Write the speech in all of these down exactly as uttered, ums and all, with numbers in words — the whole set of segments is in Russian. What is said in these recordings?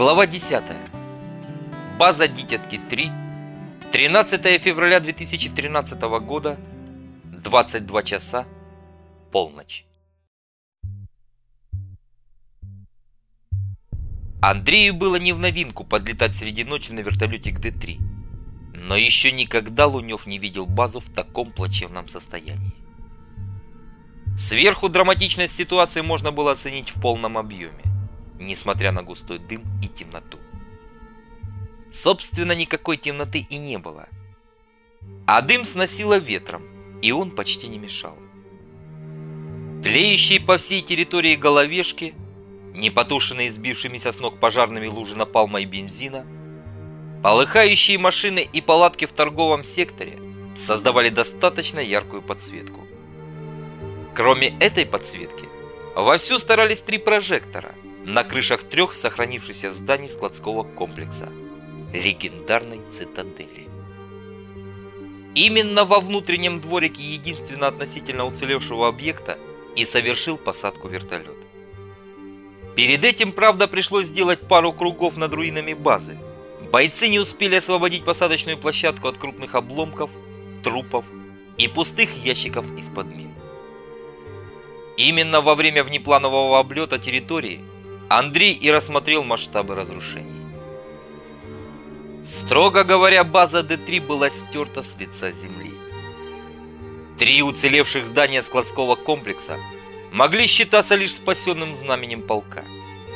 Глава десятая. База Дитятки три. тринадцатое февраля две тысячи тринадцатого года. двадцать два часа. Полночь. Андрею было не в новинку подлетать среди ночи на вертолете к Д три. Но еще никогда Лунев не видел базу в таком плачевном состоянии. Сверху драматичность ситуации можно было оценить в полном объеме, несмотря на густой дым и темноту. Собственно, никакой темноты и не было. А дым сносило ветром, и он почти не мешал. Тлеющие по всей территории головешки, непотушенные сбившимися с ног пожарными лужи напалма и бензина, полыхающие машины и палатки в торговом секторе создавали достаточно яркую подсветку. Кроме этой подсветки, вовсю старались три прожектора на крышах трех сохранившихся зданий складского комплекса легендарной цитадели. Именно во внутреннем дворике единственно относительно уцелевшего объекта и совершил посадку вертолет. Перед этим, правда, пришлось сделать пару кругов над руинами базы. Бойцы не успели освободить посадочную площадку от крупных обломков, трупов и пустых ящиков из-под мин. Именно во время внепланового облета территории Андрей и рассмотрел масштабы разрушений. Строго говоря, база Д три была стерта с лица земли. Три уцелевших здания складского комплекса могли считаться лишь спасенным знаменем полка.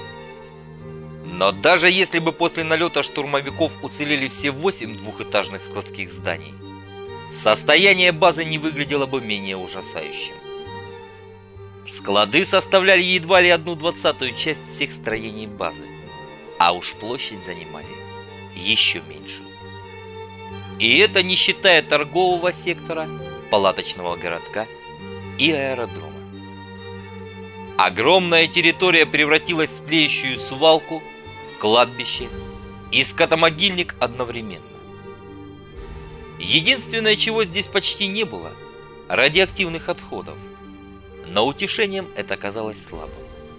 Но даже если бы после налета штурмовиков уцелели все восемь двухэтажных складских зданий, состояние базы не выглядело бы менее ужасающим. Склады составляли едва ли одну двадцатую часть всех строений базы, а уж площадь занимали еще меньше. И это не считая торгового сектора, палаточного городка и аэродрома. Огромная территория превратилась в тлеющую свалку, кладбище и скотомогильник одновременно. Единственное, чего здесь почти не было – радиоактивных отходов. Но утешением это оказалось слабым.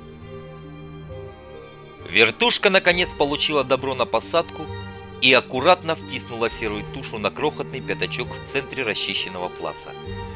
Вертушка наконец получила добро на посадку и аккуратно втиснула серую тушу на крохотный пятачок в центре расчищенного плаца.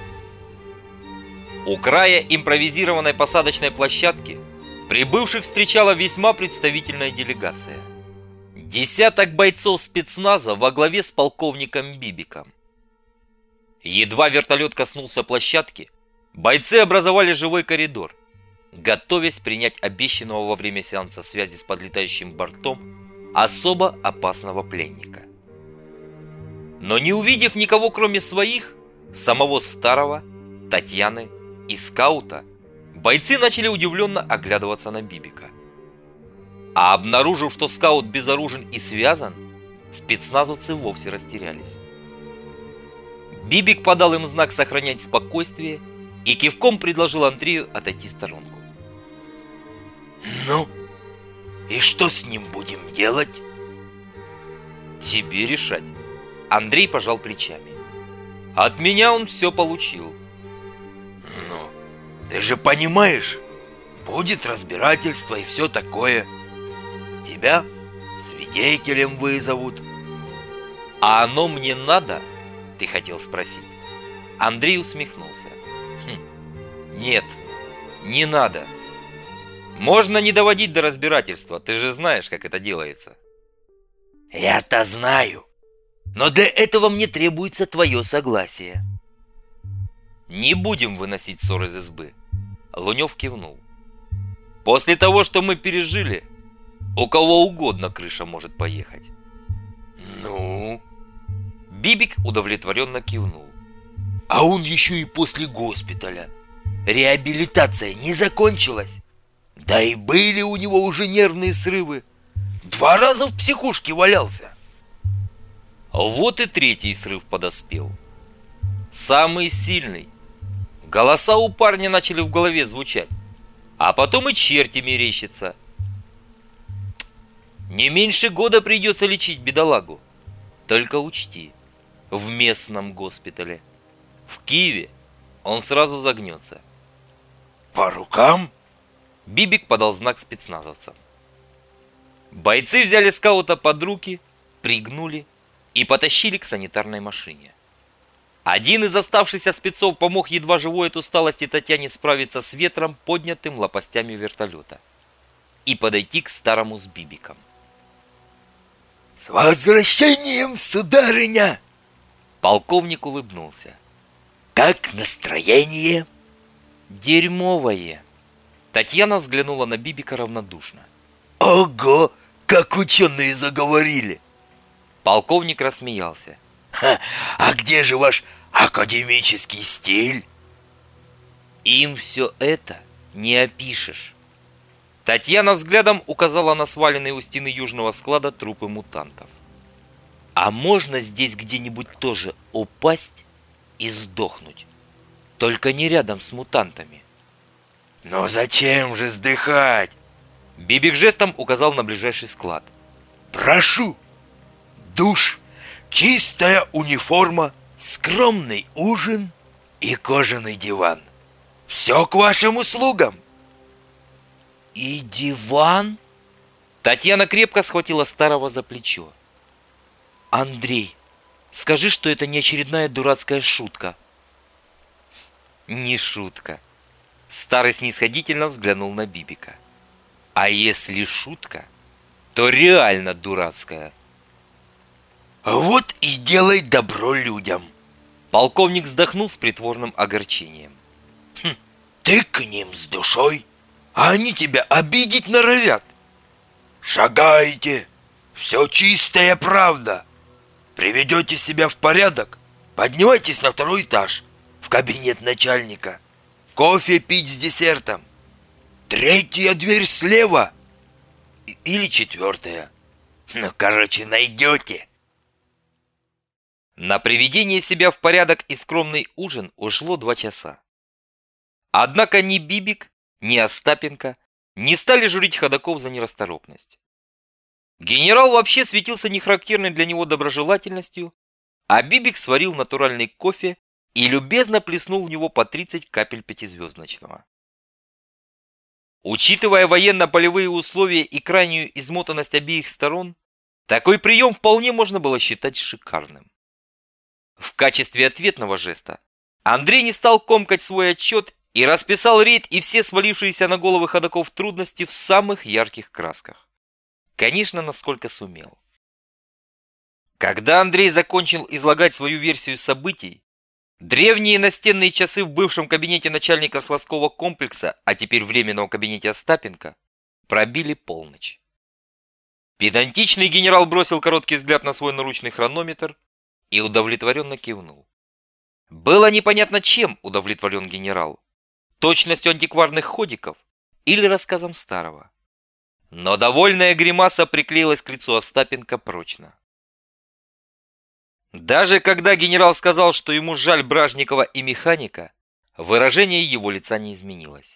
У края импровизированной посадочной площадки прибывших встречала весьма представительная делегация. Десяток бойцов спецназа во главе с полковником Бибиком. Едва вертолет коснулся площадки, бойцы образовали живой коридор, готовясь принять обещанного во время сеанса связи с подлетающим бортом особо опасного пленника. Но не увидев никого кроме своих, самого Старого, Татьяны и скаута, бойцы начали удивленно оглядываться на Бибика. А обнаружив, что скаут безоружен и связан, спецназовцы вовсе растерялись. Бибик подал им знак сохранять спокойствие и кивком предложил Андрею отойти в сторонку. «Ну, и что с ним будем делать?» «Тебе решать». Андрей пожал плечами. «От меня он все получил». «Ну, ты же понимаешь, будет разбирательство и все такое. Тебя свидетелем вызовут». «А оно мне надо?» Ты хотел спросить. Андрей усмехнулся. Хм, нет, не надо. Можно не доводить до разбирательства, ты же знаешь, как это делается. Я-то знаю, но для этого мне требуется твое согласие. Не будем выносить ссор из избы. Лунев кивнул. После того, что мы пережили, у кого угодно крыша может поехать. Ну? Бибик удовлетворенно кивнул. А он еще и после госпиталя. Реабилитация не закончилась. Да и были у него уже нервные срывы. Два раза в психушке валялся. Вот и третий срыв подоспел. Самый сильный. Голоса у парня начали в голове звучать. А потом и черти мерещатся. Не меньше года придется лечить бедолагу. Только учти, в местном госпитале. В Киеве он сразу загнется. По рукам? Бибик подал знак спецназовцам. Бойцы взяли скаута под руки, пригнули и потащили к санитарной машине. Один из оставшихся спецов помог едва живой от усталости Татьяне справиться с ветром, поднятым лопастями вертолета, и подойти к старому с Бибиком. «С возвращением, сударыня!» Полковник улыбнулся. «Как настроение?» «Дерьмовое!» Татьяна взглянула на Бибика равнодушно. «Ого, как ученые заговорили!» Полковник рассмеялся. Ха, «А где же ваш академический стиль?» «Им все это не опишешь». Татьяна взглядом указала на сваленные у стены южного склада трупы мутантов. «А можно здесь где-нибудь тоже упасть и сдохнуть? Только не рядом с мутантами». «Но зачем же сдыхать?» Бибик жестом указал на ближайший склад. «Прошу! Душ, чистая униформа, скромный ужин и кожаный диван. Все к вашим услугам!» «И диван?» Татьяна крепко схватила старого за плечо. «Андрей, скажи, что это не очередная дурацкая шутка». «Не шутка». Старый снисходительно взглянул на Бибика. «А если шутка, то реально дурацкая». «Вот и делай добро людям!» Полковник вздохнул с притворным огорчением. Хм, «Ты к ним с душой, а они тебя обидеть норовят. Шагайте, все чистая правда. Приведете себя в порядок, поднимайтесь на второй этаж, в кабинет начальника. Кофе пить с десертом. Третья дверь слева. Или четвертая. Ну, короче, найдете». На приведение себя в порядок и скромный ужин ушло два часа. Однако ни Бибик, ни Остапенко не стали журить ходоков за нерасторопность. Генерал вообще светился нехарактерной для него доброжелательностью, а Бибик сварил натуральный кофе и любезно плеснул в него по тридцать капель пятизвездочного. Учитывая военно-полевые условия и крайнюю измотанность обеих сторон, такой прием вполне можно было считать шикарным. В качестве ответного жеста Андрей не стал комкать свой отчет и расписал рейд и все свалившиеся на головы ходоков трудности в самых ярких красках. Конечно, насколько сумел. Когда Андрей закончил излагать свою версию событий, древние настенные часы в бывшем кабинете начальника складского комплекса, а теперь временного кабинете Остапенко, пробили полночь. Педантичный генерал бросил короткий взгляд на свой наручный хронометр и удовлетворенно кивнул. Было непонятно, чем удовлетворен генерал. Точностью антикварных ходиков или рассказом старого. Но довольная гримаса приклеилась к лицу Остапенко прочно. Даже когда генерал сказал, что ему жаль Бражникова и механика, выражение его лица не изменилось.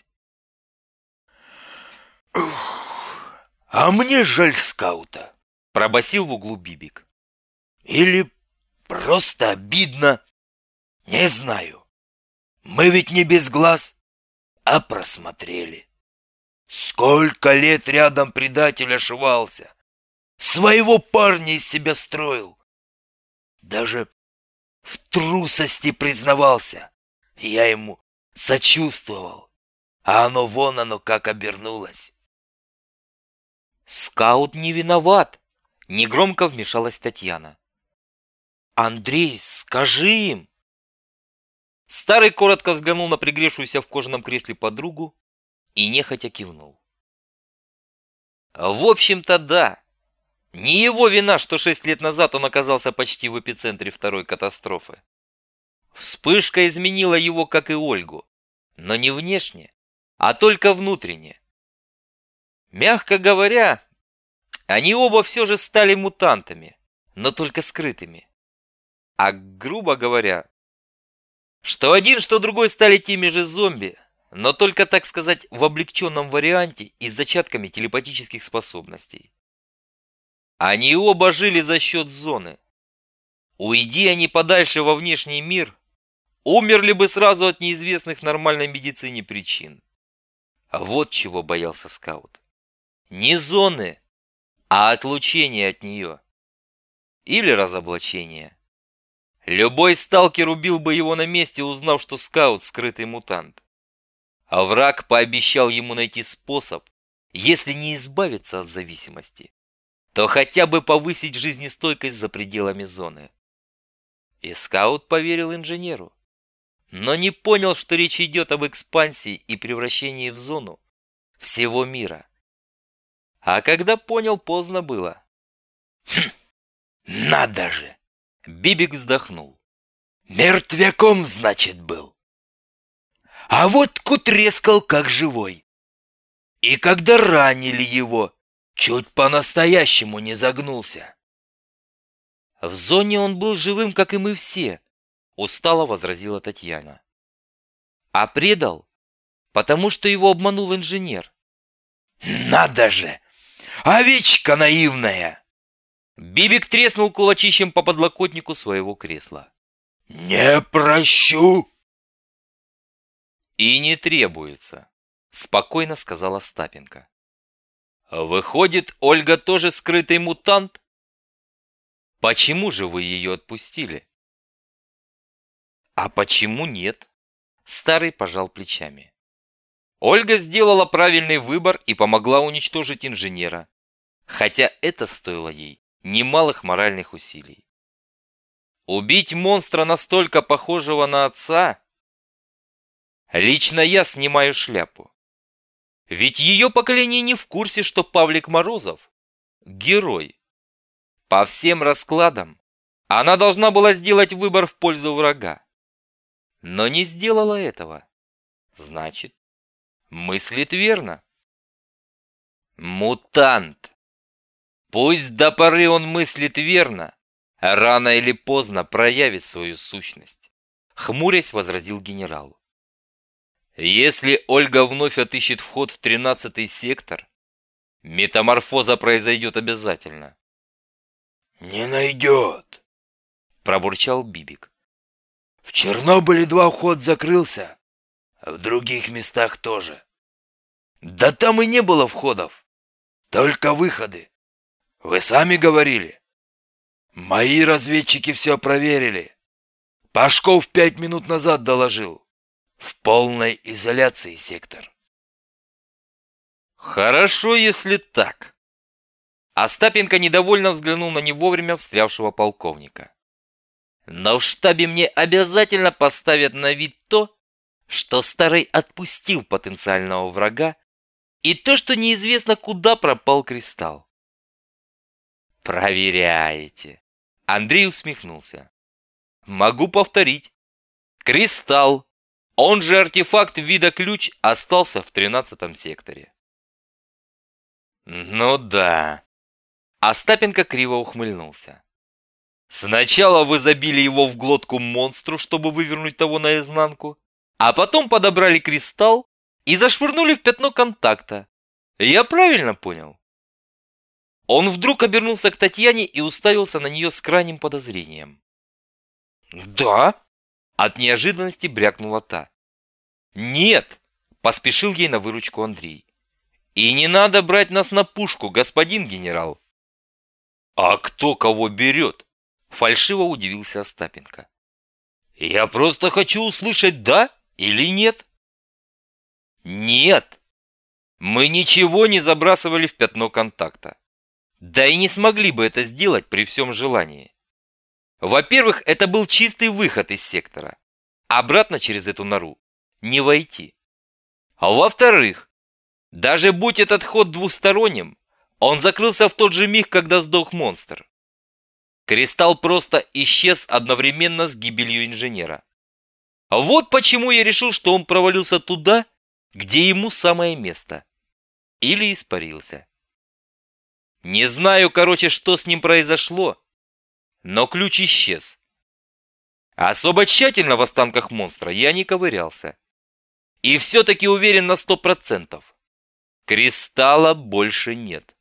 «А мне жаль скаута», — пробасил в углу Бибик. «Или просто обидно. Не знаю. Мы ведь не без глаз, а просмотрели. Сколько лет рядом предатель ошивался. Своего парня из себя строил. Даже в трусости признавался. Я ему сочувствовал. А оно вон оно как обернулось». «Скаут не виноват», — негромко вмешалась Татьяна. «Андрей, скажи им!» Старый коротко взглянул на пригревшуюся в кожаном кресле подругу и нехотя кивнул. В общем-то, да. Не его вина, что шесть лет назад он оказался почти в эпицентре второй катастрофы. Вспышка изменила его, как и Ольгу, но не внешне, а только внутренне. Мягко говоря, они оба все же стали мутантами, но только скрытыми. А грубо говоря, что один, что другой стали теми же зомби, но только, так сказать, в облегченном варианте и с зачатками телепатических способностей. Они оба жили за счет зоны. Уйди они подальше во внешний мир, умерли бы сразу от неизвестных нормальной медицине причин. А вот чего боялся скаут. Не зоны, а отлучение от нее. Или разоблачение. Любой сталкер убил бы его на месте, узнав, что скаут — скрытый мутант. А враг пообещал ему найти способ, если не избавиться от зависимости, то хотя бы повысить жизнестойкость за пределами зоны. И скаут поверил инженеру, но не понял, что речь идет об экспансии и превращении в зону всего мира. А когда понял, поздно было. Хм, надо же! Бибик вздохнул. Мертвяком, значит, был. А вот кутрескал как живой. И когда ранили его, чуть по-настоящему не загнулся. В зоне он был живым, как и мы все, устало возразила Татьяна. А предал, потому что его обманул инженер. Надо же! Овечка наивная! Бибик треснул кулачищем по подлокотнику своего кресла. Не прощу! И не требуется, спокойно сказала Остапенко. Выходит, Ольга тоже скрытый мутант? Почему же вы ее отпустили? А почему нет? Старый пожал плечами. Ольга сделала правильный выбор и помогла уничтожить инженера, хотя это стоило ей немалых моральных усилий. Убить монстра, настолько похожего на отца? Лично я снимаю шляпу. Ведь ее поколение не в курсе, что Павлик Морозов – герой. По всем раскладам она должна была сделать выбор в пользу врага. Но не сделала этого. Значит, мыслит верно. Мутант. Пусть до поры он мыслит верно, а рано или поздно проявит свою сущность. Хмурясь, возразил генерал. Если Ольга вновь отыщет вход в тринадцатый сектор, метаморфоза произойдет обязательно. Не найдет, пробурчал Бибик. В Чернобыле два вход закрылся, а в других местах тоже. Да там и не было входов, только выходы. Вы сами говорили. Мои разведчики все проверили. Пашков пять минут назад доложил. В полной изоляции сектор. Хорошо, если так. Остапенко недовольно взглянул на не вовремя встрявшего полковника. Но в штабе мне обязательно поставят на вид то, что старый отпустил потенциального врага, и то, что неизвестно, куда пропал кристалл. Проверяете. Андрей усмехнулся. Могу повторить. Кристалл, он же артефакт вида ключ, остался в тринадцатом секторе. Ну да. Остапенко криво ухмыльнулся. Сначала вы забили его в глотку монстру, чтобы вывернуть того наизнанку, а потом подобрали кристалл и зашвырнули в пятно контакта. Я правильно понял? Он вдруг обернулся к Татьяне и уставился на нее с крайним подозрением. «Да?» – от неожиданности брякнула та. «Нет!» – поспешил ей на выручку Андрей. «И не надо брать нас на пушку, господин генерал!» «А кто кого берет?» – фальшиво удивился Остапенко. «Я просто хочу услышать да или нет?» «Нет! Мы ничего не забрасывали в пятно контакта. Да и не смогли бы это сделать при всем желании. Во-первых, это был чистый выход из сектора. Обратно через эту нору не войти. А во-вторых, даже будь этот ход двухсторонним, он закрылся в тот же миг, когда сдох монстр. Кристалл просто исчез одновременно с гибелью инженера. Вот почему я решил, что он провалился туда, где ему самое место. Или испарился. Не знаю, короче, что с ним произошло, но ключ исчез. Особо тщательно в останках монстра я не ковырялся. И все-таки уверен на сто процентов. Кристалла больше нет.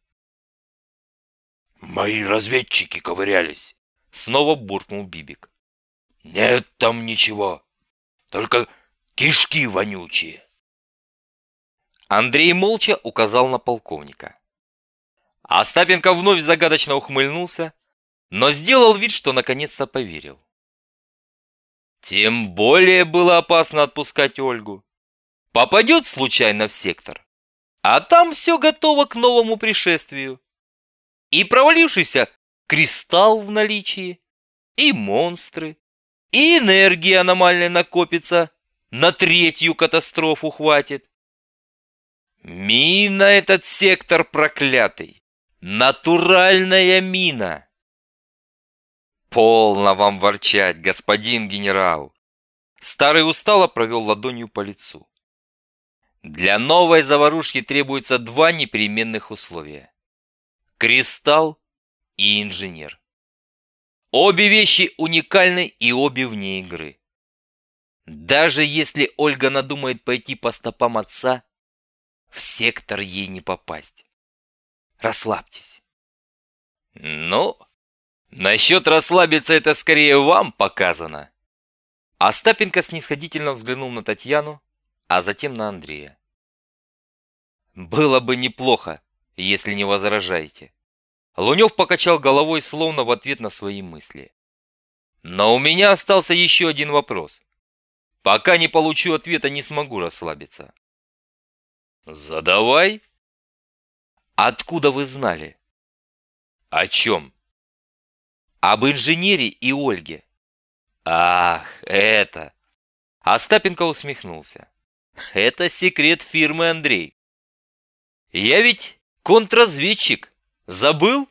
Мои разведчики ковырялись. Снова буркнул Бибик. Нет там ничего. Только кишки вонючие. Андрей молча указал на полковника. Остапенко вновь загадочно ухмыльнулся, но сделал вид, что наконец-то поверил. Тем более было опасно отпускать Ольгу. Попадет случайно в сектор, а там все готово к новому пришествию. И провалившийся кристалл в наличии, и монстры, и энергия аномальная накопится, на третью катастрофу хватит. Мина этот сектор проклятый, натуральная мина. Полно вам ворчать, господин генерал. Старый устало провел ладонью по лицу. Для новой заварушки требуется два непременных условия. Кристалл и инженер. Обе вещи уникальны и обе вне игры. Даже если Ольга надумает пойти по стопам отца, в сектор ей не попасть. Расслабьтесь. Ну, насчет расслабиться это скорее вам показано. Остапенко снисходительно взглянул на Татьяну, а затем на Андрея. Было бы неплохо, если не возражаете. Лунев покачал головой, словно в ответ на свои мысли. Но у меня остался еще один вопрос. Пока не получу ответа, не смогу расслабиться. Задавай. Откуда вы знали? О чем? Об инженере и Ольге. Ах, это... Остапенко усмехнулся. Это секрет фирмы, Андрей. Я ведь контрразведчик. Забыл?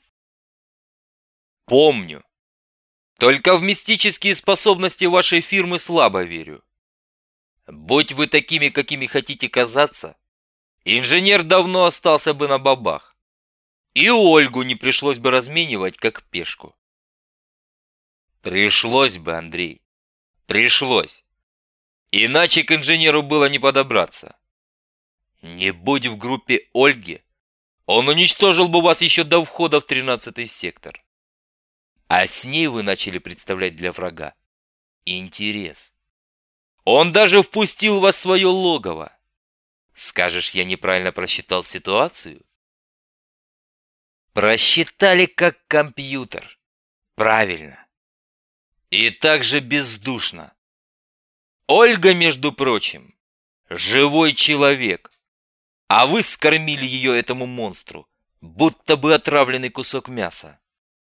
Помню. Только в мистические способности вашей фирмы слабо верю. Будь вы такими, какими хотите казаться, инженер давно остался бы на бабах. И Ольгу не пришлось бы разменивать, как пешку. Пришлось бы, Андрей. Пришлось. Иначе к инженеру было не подобраться. Не будь в группе Ольги, он уничтожил бы вас еще до входа в тринадцатый сектор. А с ней вы начали представлять для врага интерес. Он даже впустил вас в свое логово. Скажешь, я неправильно просчитал ситуацию? Просчитали как компьютер. Правильно. И также бездушно. Ольга, между прочим, живой человек. А вы скормили ее этому монстру, будто бы отравленный кусок мяса.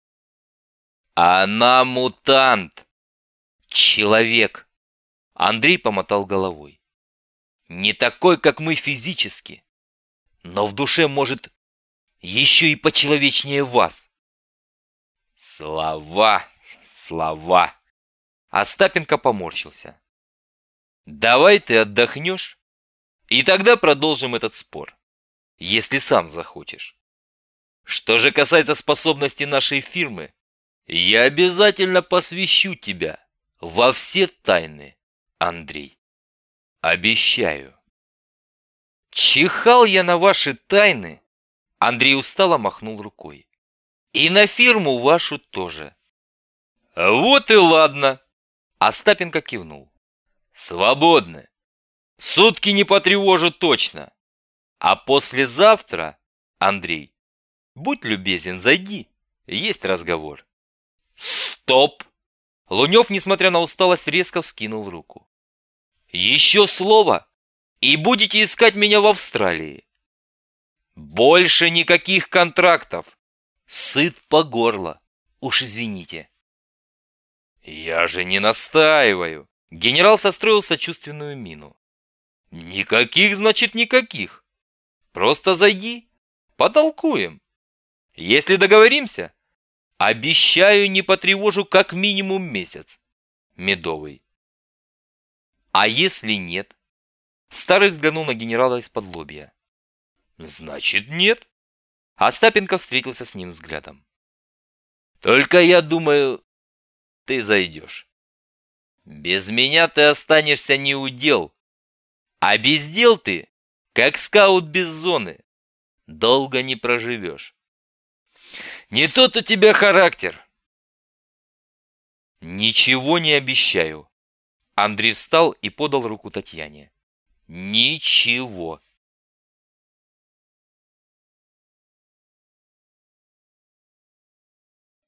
Она мутант. Человек. Андрей помотал головой. Не такой, как мы физически, но в душе, может, еще и почеловечнее вас. Слова, слова. Остапенко поморщился. Давай ты отдохнешь, и тогда продолжим этот спор, если сам захочешь. Что же касается способностей нашей фирмы, я обязательно посвящу тебя во все тайны, Андрей. Обещаю. Чихал я на ваши тайны. Андрей устало махнул рукой. И на фирму вашу тоже. Вот и ладно. Остапенко кивнул. Свободны. Сутки не потревожу точно. А послезавтра, Андрей, будь любезен, зайди. Есть разговор. Стоп! Лунев, несмотря на усталость, резко вскинул руку. Еще слово, и будете искать меня в Австралии. Больше никаких контрактов. Сыт по горло. Уж извините. Я же не настаиваю. Генерал состроил сочувственную мину. Никаких, значит, никаких. Просто зайди, потолкуем. Если договоримся, обещаю, не потревожу как минимум месяц. Медовый. А если нет? Старый взглянул на генерала из-под лобья. Значит, нет. Остапенко встретился с ним взглядом. Только я думаю, ты зайдешь. Без меня ты останешься неудел. А без дел ты, как скаут без зоны, долго не проживешь. Не тот у тебя характер. Ничего не обещаю. Андрей встал и подал руку Татьяне. Ничего.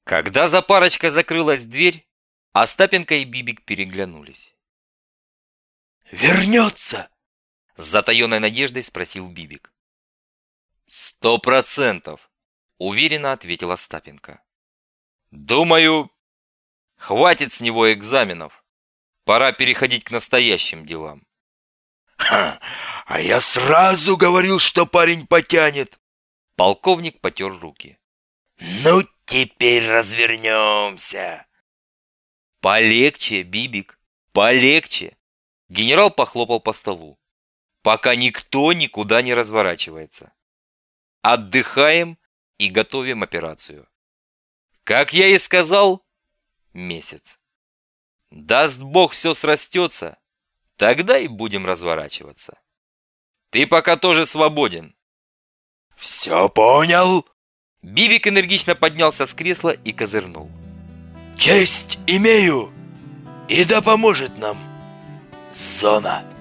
Когда за парочкой закрылась дверь, Остапенко и Бибик переглянулись. «Вернется?» С затаенной надеждой спросил Бибик. «Сто процентов!» – уверенно ответил Остапенко. «Думаю, хватит с него экзаменов. Пора переходить к настоящим делам». «Ха! А я сразу говорил, что парень потянет!» Полковник потер руки. «Ну, теперь развернемся!» «Полегче, Бибик, полегче!» Генерал похлопал по столу. «Пока никто никуда не разворачивается. Отдыхаем и готовим операцию. Как я и сказал, месяц. Даст Бог, все срастется, тогда и будем разворачиваться. Ты пока тоже свободен». «Все понял?» Бибик энергично поднялся с кресла и козырнул. «Честь имею, и да поможет нам Зона!»